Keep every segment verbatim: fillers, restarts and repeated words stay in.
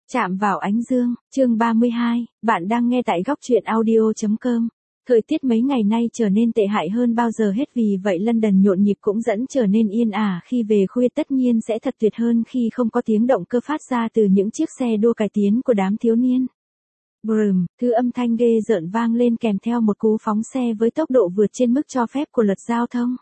Chạm vào ánh dương, chương ba mươi hai, bạn đang nghe tại góc truyện audio chấm com. Thời tiết mấy ngày nay trở nên tệ hại hơn bao giờ hết, vì vậy London nhộn nhịp cũng dẫn trở nên yên ả. Khi về khuya tất nhiên sẽ thật tuyệt hơn khi không có tiếng động cơ phát ra từ những chiếc xe đua cải tiến của đám thiếu niên. Brum, thứ âm thanh ghê rợn vang lên kèm theo một cú phóng xe với tốc độ vượt trên mức cho phép của luật giao thông.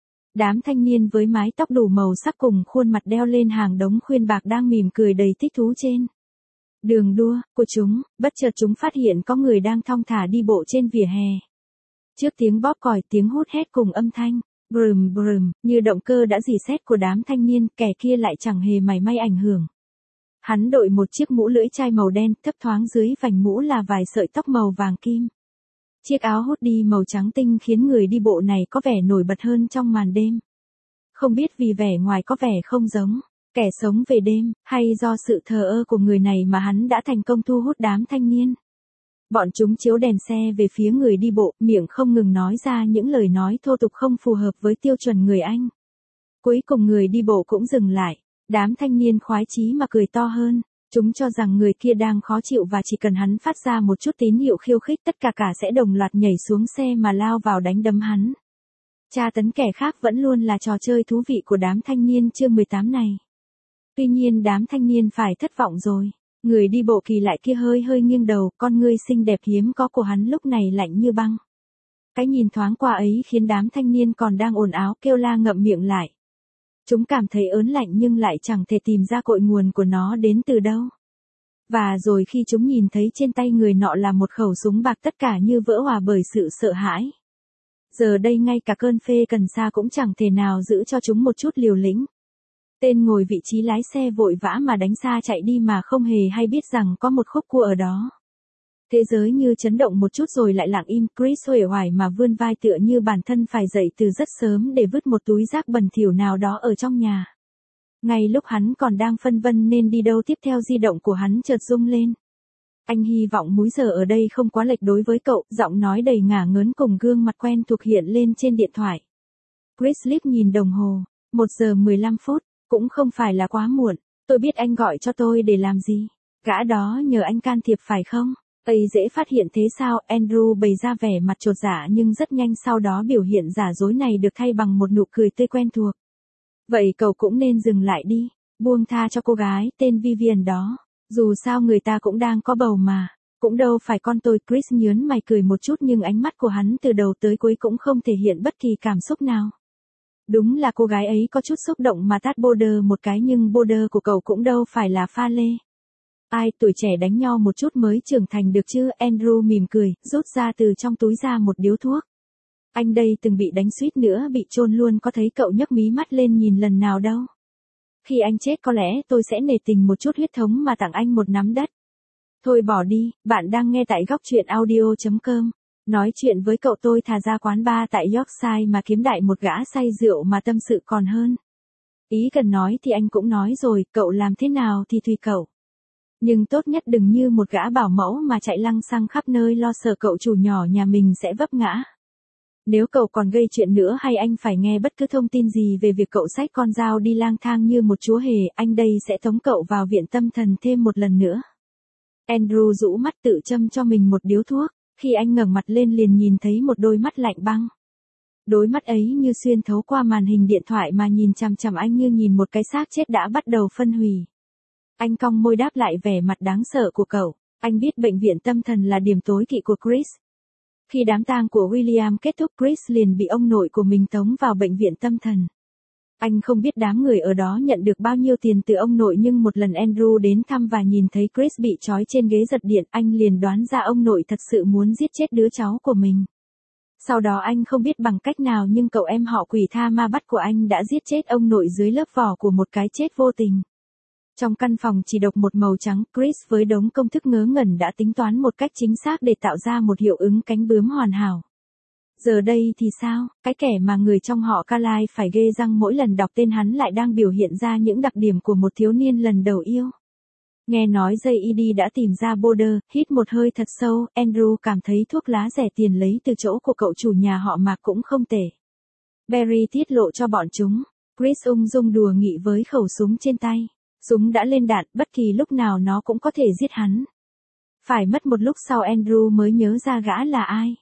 Đám thanh niên với mái tóc đủ màu sắc cùng khuôn mặt đeo lên hàng đống khuyên bạc đang mỉm cười đầy thích thú trên đường đua của chúng. Bất chợt chúng phát hiện có người đang thong thả đi bộ trên vỉa hè. Trước tiếng bóp còi, tiếng hút hét cùng âm thanh brum brum như động cơ đã rỉ sét của đám thanh niên, kẻ kia lại chẳng hề mảy may ảnh hưởng. Hắn đội một chiếc mũ lưỡi chai màu đen, thấp thoáng dưới vành mũ là vài sợi tóc màu vàng kim. Chiếc áo hoodie màu trắng tinh khiến người đi bộ này có vẻ nổi bật hơn trong màn đêm. Không biết vì vẻ ngoài có vẻ không giống kẻ sống về đêm, hay do sự thờ ơ của người này mà hắn đã thành công thu hút đám thanh niên. Bọn chúng chiếu đèn xe về phía người đi bộ, miệng không ngừng nói ra những lời nói thô tục không phù hợp với tiêu chuẩn người Anh. Cuối cùng người đi bộ cũng dừng lại. Đám thanh niên khoái chí mà cười to hơn. Chúng cho rằng người kia đang khó chịu và chỉ cần hắn phát ra một chút tín hiệu khiêu khích, tất cả cả sẽ đồng loạt nhảy xuống xe mà lao vào đánh đấm hắn. Tra tấn kẻ khác vẫn luôn là trò chơi thú vị của đám thanh niên chương mười tám này. Tuy nhiên đám thanh niên phải thất vọng rồi. Người đi bộ kỳ lạ kia hơi hơi nghiêng đầu, con ngươi xinh đẹp hiếm có của hắn lúc này lạnh như băng. Cái nhìn thoáng qua ấy khiến đám thanh niên còn đang ồn ào kêu la ngậm miệng lại. Chúng cảm thấy ớn lạnh nhưng lại chẳng thể tìm ra cội nguồn của nó đến từ đâu. Và rồi khi chúng nhìn thấy trên tay người nọ là một khẩu súng bạc, tất cả như vỡ hòa bởi sự sợ hãi. Giờ đây ngay cả cơn phê cần sa cũng chẳng thể nào giữ cho chúng một chút liều lĩnh. Tên ngồi vị trí lái xe vội vã mà đánh xa chạy đi mà không hề hay biết rằng có một khúc cua ở đó. Thế giới như chấn động một chút rồi lại lặng im. Chris uể oải mà vươn vai tựa như bản thân phải dậy từ rất sớm để vứt một túi rác bẩn thỉu nào đó ở trong nhà. Ngay lúc hắn còn đang phân vân nên đi đâu tiếp theo, di động của hắn chợt rung lên. Anh hy vọng múi giờ ở đây không quá lệch đối với cậu, giọng nói đầy ngả ngớn cùng gương mặt quen thuộc hiện lên trên điện thoại. Chris liếc nhìn đồng hồ, một giờ mười lăm phút, cũng không phải là quá muộn. Tôi biết anh gọi cho tôi để làm gì. Gã đó nhờ anh can thiệp phải không? Ây, dễ phát hiện thế sao? Andrew bày ra vẻ mặt chột dạ nhưng rất nhanh sau đó biểu hiện giả dối này được thay bằng một nụ cười tươi quen thuộc. Vậy cậu cũng nên dừng lại đi, buông tha cho cô gái tên Vivian đó. Dù sao người ta cũng đang có bầu mà, cũng đâu phải con tôi. Chris nhớn mày cười một chút nhưng ánh mắt của hắn từ đầu tới cuối cũng không thể hiện bất kỳ cảm xúc nào. Đúng là cô gái ấy có chút xúc động mà tát Border một cái, nhưng Border của cậu cũng đâu phải là pha lê. Ai, tuổi trẻ đánh nhau một chút mới trưởng thành được chứ? Andrew mỉm cười, rút ra từ trong túi ra một điếu thuốc. Anh đây từng bị đánh suýt nữa bị chôn luôn, có thấy cậu nhấc mí mắt lên nhìn lần nào đâu. Khi anh chết có lẽ tôi sẽ nể tình một chút huyết thống mà tặng anh một nắm đất. Thôi bỏ đi, bạn đang nghe tại góc truyện audio chấm com. Nói chuyện với cậu tôi thà ra quán bar tại Yorkshire mà kiếm đại một gã say rượu mà tâm sự còn hơn. Ý cần nói thì anh cũng nói rồi, cậu làm thế nào thì tùy cậu. Nhưng tốt nhất đừng như một gã bảo mẫu mà chạy lăng xăng khắp nơi lo sợ cậu chủ nhỏ nhà mình sẽ vấp ngã. Nếu cậu còn gây chuyện nữa hay anh phải nghe bất cứ thông tin gì về việc cậu xách con dao đi lang thang như một chúa hề, anh đây sẽ tống cậu vào viện tâm thần thêm một lần nữa. Andrew rũ mắt tự châm cho mình một điếu thuốc. Khi anh ngẩng mặt lên liền nhìn thấy một đôi mắt lạnh băng. Đôi mắt ấy như xuyên thấu qua màn hình điện thoại mà nhìn chằm chằm anh như nhìn một cái xác chết đã bắt đầu phân hủy. Anh cong môi đáp lại vẻ mặt đáng sợ của cậu. Anh biết bệnh viện tâm thần là điểm tối kỵ của Chris. Khi đám tang của William kết thúc, Chris liền bị ông nội của mình tống vào bệnh viện tâm thần. Anh không biết đám người ở đó nhận được bao nhiêu tiền từ ông nội, nhưng một lần Andrew đến thăm và nhìn thấy Chris bị trói trên ghế giật điện, anh liền đoán ra ông nội thật sự muốn giết chết đứa cháu của mình. Sau đó anh không biết bằng cách nào nhưng cậu em họ quỷ tha ma bắt của anh đã giết chết ông nội dưới lớp vỏ của một cái chết vô tình. Trong căn phòng chỉ độc một màu trắng, Chris với đống công thức ngớ ngẩn đã tính toán một cách chính xác để tạo ra một hiệu ứng cánh bướm hoàn hảo. Giờ đây thì sao? Cái kẻ mà người trong họ Carlyle phải ghê răng mỗi lần đọc tên hắn lại đang biểu hiện ra những đặc điểm của một thiếu niên lần đầu yêu. Nghe nói gi i đê đã tìm ra Border, hít một hơi thật sâu, Andrew cảm thấy thuốc lá rẻ tiền lấy từ chỗ của cậu chủ nhà họ Mạc cũng không tệ. Barry tiết lộ cho bọn chúng. Chris ung dung đùa nghỉ với khẩu súng trên tay. Súng đã lên đạn, bất kỳ lúc nào nó cũng có thể giết hắn. Phải mất một lúc sau Andrew mới nhớ ra gã là ai.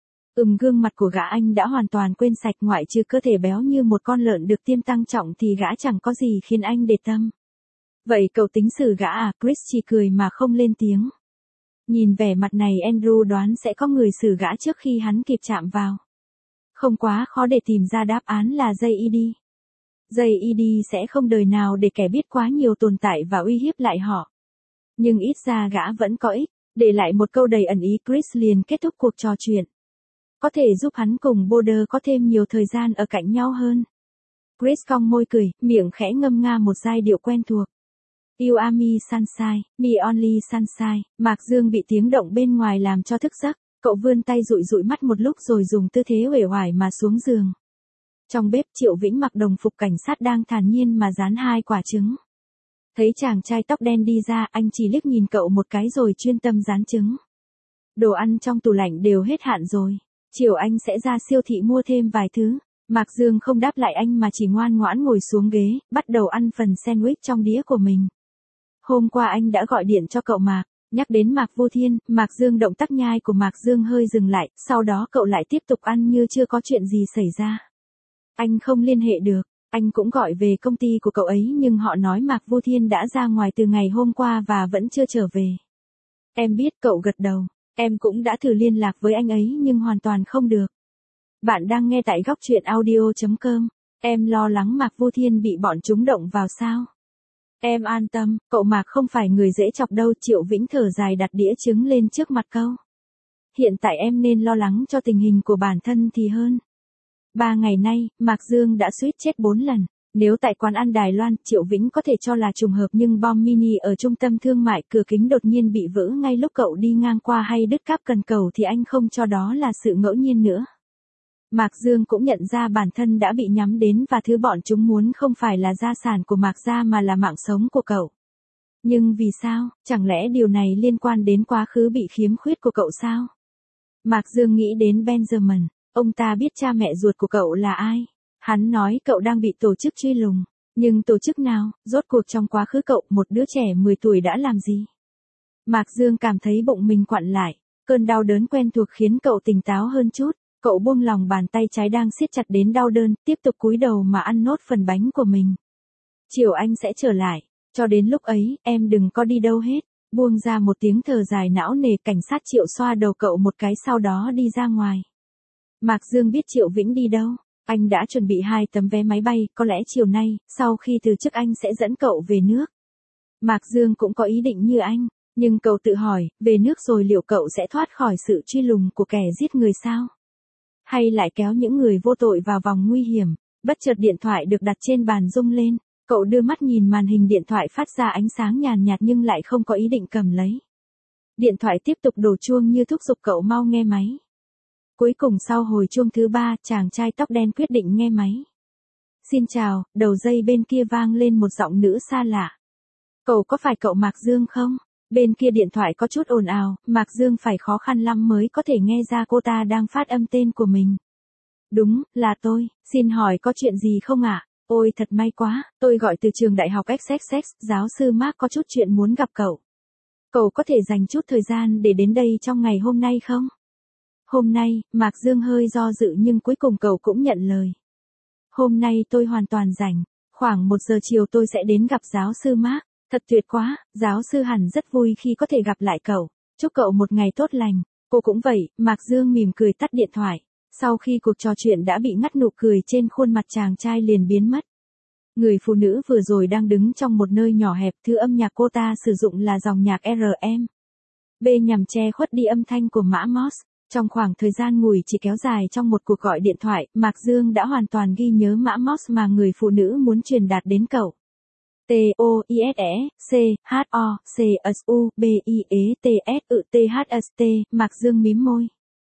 Ừm gương mặt của gã anh đã hoàn toàn quên sạch, ngoại trừ cơ thể béo như một con lợn được tiêm tăng trọng thì gã chẳng có gì khiến anh để tâm. Vậy cậu tính xử gã à? Chris chỉ cười mà không lên tiếng. Nhìn vẻ mặt này Andrew đoán sẽ có người xử gã trước khi hắn kịp chạm vào. Không quá khó để tìm ra đáp án là gi i đê. gi i đê sẽ không đời nào để kẻ biết quá nhiều tồn tại và uy hiếp lại họ. Nhưng ít ra gã vẫn có ích, để lại một câu đầy ẩn ý. Chris liền kết thúc cuộc trò chuyện. Có thể giúp hắn cùng Boulder có thêm nhiều thời gian ở cạnh nhau hơn. Chris cong môi cười, miệng khẽ ngâm nga một giai điệu quen thuộc. You are me sunshine, me only sunshine. Mạc Dương bị tiếng động bên ngoài làm cho thức giấc, cậu vươn tay dụi dụi mắt một lúc rồi dùng tư thế uể oải mà xuống giường. Trong bếp Triệu Vĩnh mặc đồng phục cảnh sát đang thản nhiên mà rán hai quả trứng. Thấy chàng trai tóc đen đi ra, anh chỉ liếc nhìn cậu một cái rồi chuyên tâm rán trứng. Đồ ăn trong tủ lạnh đều hết hạn rồi. Chiều anh sẽ ra siêu thị mua thêm vài thứ. Mạc Dương không đáp lại anh mà chỉ ngoan ngoãn ngồi xuống ghế, bắt đầu ăn phần sandwich trong đĩa của mình. Hôm qua anh đã gọi điện cho cậu Mạc, nhắc đến Mạc Vô Thiên, Mạc Dương động tác nhai của Mạc Dương hơi dừng lại, sau đó cậu lại tiếp tục ăn như chưa có chuyện gì xảy ra. Anh không liên hệ được, anh cũng gọi về công ty của cậu ấy nhưng họ nói Mạc Vô Thiên đã ra ngoài từ ngày hôm qua và vẫn chưa trở về. Em biết, cậu gật đầu, em cũng đã thử liên lạc với anh ấy nhưng hoàn toàn không được. Bạn đang nghe tại góc truyện audio chấm com, em lo lắng Mạc Vô Thiên bị bọn chúng động vào sao? Em an tâm, cậu Mạc không phải người dễ chọc đâu. Triệu Vĩnh thở dài đặt đĩa trứng lên trước mặt cậu. Hiện tại em nên lo lắng cho tình hình của bản thân thì hơn. Ba ngày nay, Mạc Dương đã suýt chết bốn lần. Nếu tại quán ăn Đài Loan, Triệu Vĩnh có thể cho là trùng hợp nhưng bom mini ở trung tâm thương mại cửa kính đột nhiên bị vỡ ngay lúc cậu đi ngang qua hay đứt cáp cần cầu thì anh không cho đó là sự ngẫu nhiên nữa. Mạc Dương cũng nhận ra bản thân đã bị nhắm đến và thứ bọn chúng muốn không phải là gia sản của Mạc gia mà là mạng sống của cậu. Nhưng vì sao, chẳng lẽ điều này liên quan đến quá khứ bị khiếm khuyết của cậu sao? Mạc Dương nghĩ đến Benjamin, ông ta biết cha mẹ ruột của cậu là ai. Hắn nói cậu đang bị tổ chức truy lùng, nhưng tổ chức nào, rốt cuộc trong quá khứ cậu, một đứa trẻ mười tuổi đã làm gì? Mạc Dương cảm thấy bụng mình quặn lại, cơn đau đớn quen thuộc khiến cậu tỉnh táo hơn chút. Cậu buông lòng bàn tay trái đang siết chặt đến đau đớn, tiếp tục cúi đầu mà ăn nốt phần bánh của mình. Chiều anh sẽ trở lại, cho đến lúc ấy, em đừng có đi đâu hết. Buông ra một tiếng thở dài não nề, cảnh sát Triệu xoa đầu cậu một cái sau đó đi ra ngoài. Mạc Dương biết Triệu Vĩnh đi đâu, anh đã chuẩn bị hai tấm vé máy bay, có lẽ chiều nay, sau khi từ chức anh sẽ dẫn cậu về nước. Mạc Dương cũng có ý định như anh, nhưng cậu tự hỏi, về nước rồi liệu cậu sẽ thoát khỏi sự truy lùng của kẻ giết người sao? Hay lại kéo những người vô tội vào vòng nguy hiểm? Bất chợt điện thoại được đặt trên bàn rung lên, cậu đưa mắt nhìn màn hình điện thoại phát ra ánh sáng nhàn nhạt nhưng lại không có ý định cầm lấy. Điện thoại tiếp tục đổ chuông như thúc giục cậu mau nghe máy. Cuối cùng sau hồi chuông thứ ba, chàng trai tóc đen quyết định nghe máy. Xin chào, đầu dây bên kia vang lên một giọng nữ xa lạ. Cậu có phải cậu Mạc Dương không? Bên kia điện thoại có chút ồn ào, Mạc Dương phải khó khăn lắm mới có thể nghe ra cô ta đang phát âm tên của mình. Đúng, là tôi, xin hỏi có chuyện gì không ạ? À? Ôi thật may quá, tôi gọi từ trường đại học ích ích ích, giáo sư Mark có chút chuyện muốn gặp cậu. Cậu có thể dành chút thời gian để đến đây trong ngày hôm nay không? Hôm nay, Mạc Dương hơi do dự nhưng cuối cùng cậu cũng nhận lời. Hôm nay tôi hoàn toàn rảnh, khoảng một giờ chiều tôi sẽ đến gặp giáo sư Mark. Thật tuyệt quá, giáo sư hẳn rất vui khi có thể gặp lại cậu. Chúc cậu một ngày tốt lành. Cô cũng vậy, Mạc Dương mỉm cười tắt điện thoại. Sau khi cuộc trò chuyện đã bị ngắt, nụ cười trên khuôn mặt chàng trai liền biến mất. Người phụ nữ vừa rồi đang đứng trong một nơi nhỏ hẹp, thứ âm nhạc cô ta sử dụng là dòng nhạc rờ em bê nhằm che khuất đi âm thanh của Mã Moss. Trong khoảng thời gian ngủi chỉ kéo dài trong một cuộc gọi điện thoại, Mạc Dương đã hoàn toàn ghi nhớ Mã Moss mà người phụ nữ muốn truyền đạt đến cậu. T O I S E C H O C S U B I E T S U T H S T. Mạc Dương mím môi.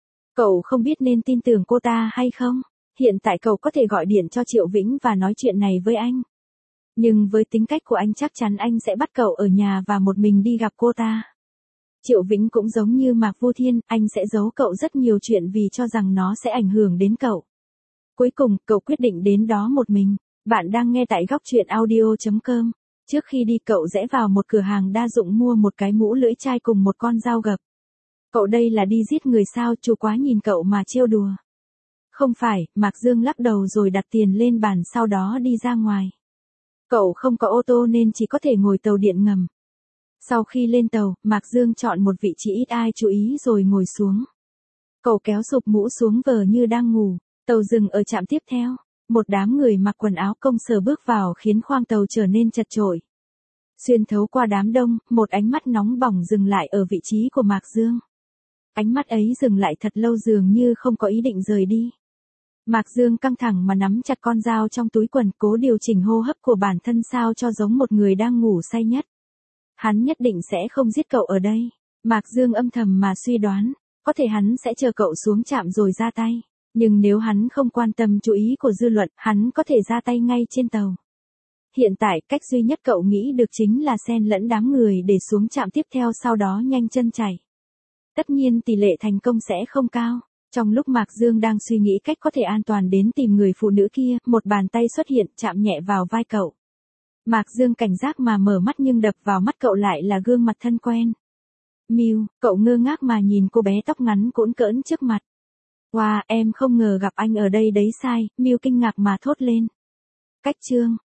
Cậu không biết nên tin tưởng cô ta hay không? Hiện tại cậu có thể gọi điện cho Triệu Vĩnh và nói chuyện này với anh. Nhưng với tính cách của anh chắc chắn anh sẽ bắt cậu ở nhà và một mình đi gặp cô ta. Triệu Vĩnh cũng giống như Mạc Vô Thiên, anh sẽ giấu cậu rất nhiều chuyện vì cho rằng nó sẽ ảnh hưởng đến cậu. Cuối cùng, cậu quyết định đến đó một mình. Bạn đang nghe tại góc truyện audio chấm com. Trước khi đi cậu rẽ vào một cửa hàng đa dụng mua một cái mũ lưỡi chai cùng một con dao gập. Cậu đây là đi giết người sao, chú quá nhìn cậu mà trêu đùa. Không phải, Mạc Dương lắc đầu rồi đặt tiền lên bàn sau đó đi ra ngoài. Cậu không có ô tô nên chỉ có thể ngồi tàu điện ngầm. Sau khi lên tàu, Mạc Dương chọn một vị trí ít ai chú ý rồi ngồi xuống. Cậu kéo sụp mũ xuống vờ như đang ngủ. Tàu dừng ở trạm tiếp theo. Một đám người mặc quần áo công sở bước vào khiến khoang tàu trở nên chật chội. Xuyên thấu qua đám đông, một ánh mắt nóng bỏng dừng lại ở vị trí của Mạc Dương. Ánh mắt ấy dừng lại thật lâu dường như không có ý định rời đi. Mạc Dương căng thẳng mà nắm chặt con dao trong túi quần, cố điều chỉnh hô hấp của bản thân sao cho giống một người đang ngủ say nhất. Hắn nhất định sẽ không giết cậu ở đây. Mạc Dương âm thầm mà suy đoán, có thể hắn sẽ chờ cậu xuống trạm rồi ra tay. Nhưng nếu hắn không quan tâm chú ý của dư luận, hắn có thể ra tay ngay trên tàu. Hiện tại, cách duy nhất cậu nghĩ được chính là xen lẫn đám người để xuống trạm tiếp theo sau đó nhanh chân chạy. Tất nhiên tỷ lệ thành công sẽ không cao. Trong lúc Mạc Dương đang suy nghĩ cách có thể an toàn đến tìm người phụ nữ kia, một bàn tay xuất hiện chạm nhẹ vào vai cậu. Mạc Dương cảnh giác mà mở mắt nhưng đập vào mắt cậu lại là gương mặt thân quen. Miu, cậu ngơ ngác mà nhìn cô bé tóc ngắn cũn cỡn trước mặt. Wow, em không ngờ gặp anh ở đây đấy sai, Miu kinh ngạc mà thốt lên. Cách chương,